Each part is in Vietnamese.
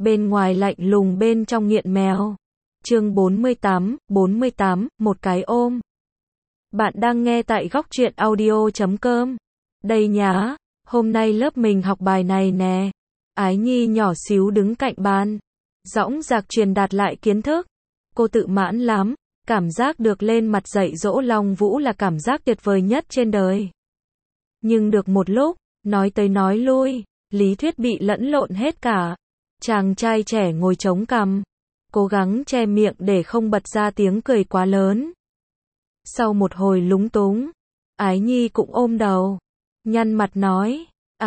bên ngoài lạnh lùng bên trong nghiện mèo. Chương 48, một cái ôm. Bạn đang nghe tại góc truyện audio.com. Đây nhá, hôm nay lớp mình học bài này nè. Ái Nhi nhỏ xíu đứng cạnh bàn, dõng dạc truyền đạt lại kiến thức. Cô tự mãn lắm, cảm giác được lên mặt dạy dỗ Long Vũ là cảm giác tuyệt vời nhất trên đời. Nhưng được một lúc, nói tới nói lui, lý thuyết bị lẫn lộn hết cả. Chàng trai trẻ ngồi chống cằm, cố gắng che miệng để không bật ra tiếng cười quá lớn. Sau một hồi lúng túng, Ái Nhi cũng ôm đầu, nhăn mặt nói,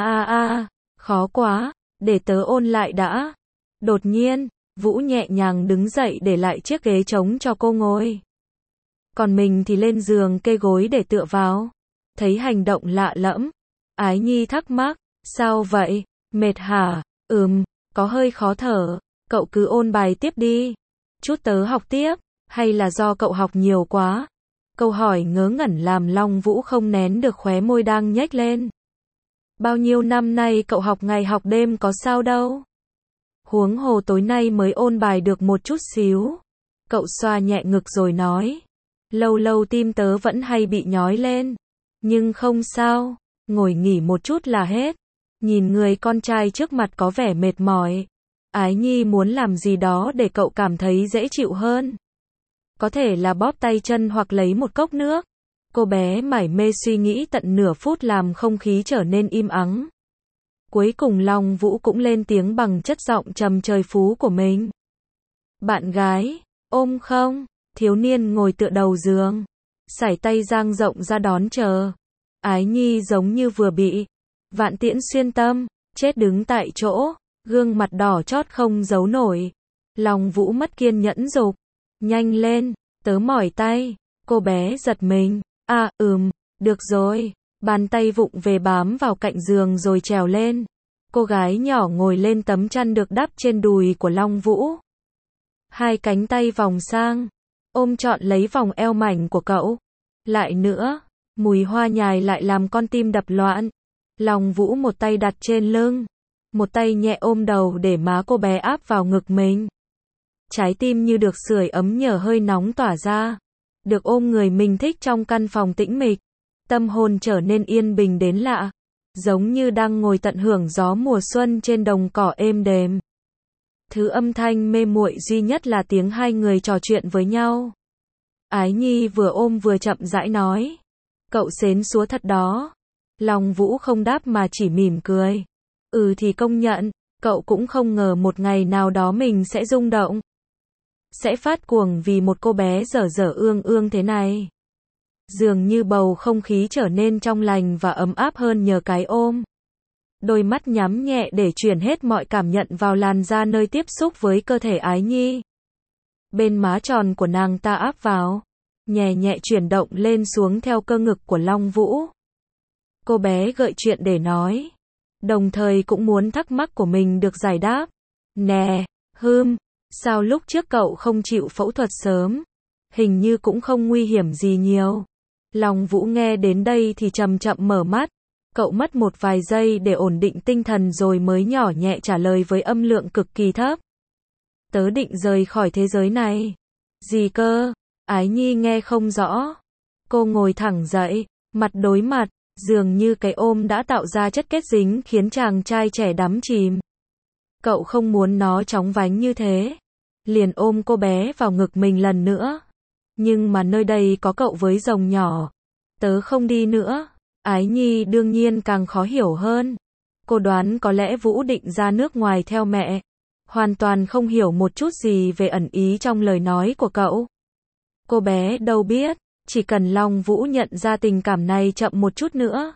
khó quá, để tớ ôn lại đã. Đột nhiên, Vũ nhẹ nhàng đứng dậy để lại chiếc ghế trống cho cô ngồi. Còn mình thì lên giường kê gối để tựa vào. Thấy hành động lạ lẫm, Ái Nhi thắc mắc, sao vậy, mệt hả? Có hơi khó thở, cậu cứ ôn bài tiếp đi. Chút tớ học tiếp, hay là do cậu học nhiều quá? Câu hỏi ngớ ngẩn làm Long Vũ không nén được khóe môi đang nhếch lên. Bao nhiêu năm nay cậu học ngày học đêm có sao đâu. Huống hồ tối nay mới ôn bài được một chút xíu. Cậu xoa nhẹ ngực rồi nói. Lâu lâu tim tớ vẫn hay bị nhói lên. Nhưng không sao, ngồi nghỉ một chút là hết. Nhìn người con trai trước mặt có vẻ mệt mỏi. Ái Nhi muốn làm gì đó để cậu cảm thấy dễ chịu hơn. Có thể là bóp tay chân hoặc lấy một cốc nước. Cô bé mải mê suy nghĩ tận nửa phút làm không khí trở nên im ắng. Cuối cùng Long Vũ cũng lên tiếng bằng chất giọng trầm trời phú của mình. Bạn gái, ôm không? Thiếu niên ngồi tựa đầu giường, sải tay dang rộng ra đón chờ. Ái Nhi giống như vừa bị vạn tiễn xuyên tâm, chết đứng tại chỗ, gương mặt đỏ chót không giấu nổi. Long Vũ mất kiên nhẫn giục, nhanh lên, tớ mỏi tay. Cô bé giật mình, được rồi. Bàn tay vụng về bám vào cạnh giường rồi trèo lên. Cô gái nhỏ ngồi lên tấm chăn được đắp trên đùi của Long Vũ. Hai cánh tay vòng sang, ôm trọn lấy vòng eo mảnh của cậu. Lại nữa, mùi hoa nhài lại làm con tim đập loạn. Long Vũ một tay đặt trên lưng, một tay nhẹ ôm đầu để má cô bé áp vào ngực mình. Trái tim như được sưởi ấm nhờ hơi nóng tỏa ra. Được ôm người mình thích trong căn phòng tĩnh mịch. Tâm hồn trở nên yên bình đến lạ. Giống như đang ngồi tận hưởng gió mùa xuân trên đồng cỏ êm đềm. Thứ âm thanh mê muội duy nhất là tiếng hai người trò chuyện với nhau. Ái Nhi vừa ôm vừa chậm rãi nói. Cậu xến xúa thật đó. Long Vũ không đáp mà chỉ mỉm cười. Thì công nhận, cậu cũng không ngờ một ngày nào đó mình sẽ rung động. Sẽ phát cuồng vì một cô bé dở dở ương ương thế này. Dường như bầu không khí trở nên trong lành và ấm áp hơn nhờ cái ôm. Đôi mắt nhắm nhẹ để chuyển hết mọi cảm nhận vào làn da nơi tiếp xúc với cơ thể Ái Nhi. Bên má tròn của nàng ta áp vào, nhẹ nhẹ chuyển động lên xuống theo cơ ngực của Long Vũ. Cô bé gợi chuyện để nói, đồng thời cũng muốn thắc mắc của mình được giải đáp. Nè, sao lúc trước cậu không chịu phẫu thuật sớm? Hình như cũng không nguy hiểm gì nhiều. Long Vũ nghe đến đây thì chậm chậm mở mắt. Cậu mất một vài giây để ổn định tinh thần rồi mới nhỏ nhẹ trả lời với âm lượng cực kỳ thấp. Tớ định rời khỏi thế giới này. Gì cơ? Ái Nhi nghe không rõ. Cô ngồi thẳng dậy, mặt đối mặt, dường như cái ôm đã tạo ra chất kết dính khiến chàng trai trẻ đắm chìm. Cậu không muốn nó chóng vánh như thế. Liền ôm cô bé vào ngực mình lần nữa. Nhưng mà nơi đây có cậu với rồng nhỏ. Tớ không đi nữa. Ái Nhi đương nhiên càng khó hiểu hơn. Cô đoán có lẽ Vũ định ra nước ngoài theo mẹ. Hoàn toàn không hiểu một chút gì về ẩn ý trong lời nói của cậu. Cô bé đâu biết, chỉ cần Long Vũ nhận ra tình cảm này chậm một chút nữa.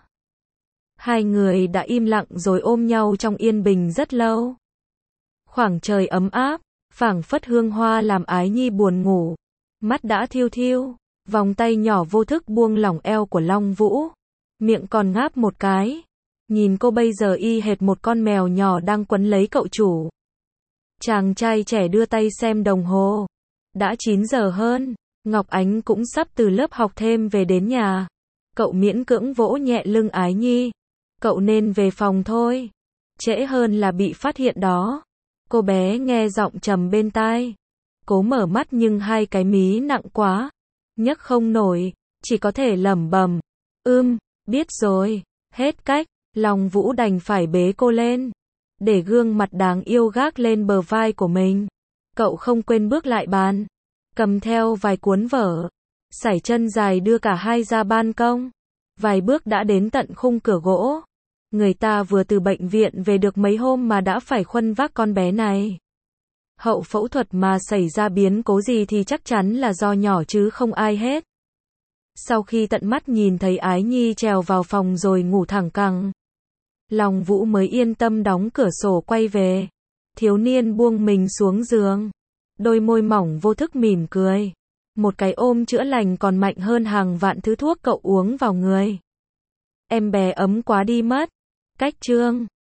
Hai người đã im lặng rồi ôm nhau trong yên bình rất lâu. Khoảng trời ấm áp, phảng phất hương hoa làm Ái Nhi buồn ngủ. Mắt đã thiêu thiêu, vòng tay nhỏ vô thức buông lỏng eo của Long Vũ. Miệng còn ngáp một cái. Nhìn cô bây giờ y hệt một con mèo nhỏ đang quấn lấy cậu chủ. Chàng trai trẻ đưa tay xem đồng hồ. Đã 9 giờ hơn, Ngọc Ánh cũng sắp từ lớp học thêm về đến nhà. Cậu miễn cưỡng vỗ nhẹ lưng Ái Nhi. Cậu nên về phòng thôi. Trễ hơn là bị phát hiện đó. Cô bé nghe giọng trầm bên tai. Cố mở mắt nhưng hai cái mí nặng quá. Nhấc không nổi, chỉ có thể lẩm bẩm. Biết rồi, hết cách. Long Vũ đành phải bế cô lên. Để gương mặt đáng yêu gác lên bờ vai của mình. Cậu không quên bước lại bàn. Cầm theo vài cuốn vở. Sải chân dài đưa cả hai ra ban công. Vài bước đã đến tận khung cửa gỗ. Người ta vừa từ bệnh viện về được mấy hôm mà đã phải khuân vác con bé này. Hậu phẫu thuật mà xảy ra biến cố gì thì chắc chắn là do nhỏ chứ không ai hết. Sau khi tận mắt nhìn thấy Ái Nhi trèo vào phòng rồi ngủ thẳng cẳng, Long Vũ mới yên tâm đóng cửa sổ quay về. Thiếu niên buông mình xuống giường. Đôi môi mỏng vô thức mỉm cười. Một cái ôm chữa lành còn mạnh hơn hàng vạn thứ thuốc cậu uống vào người. Em bé ấm quá đi mất. Cách chương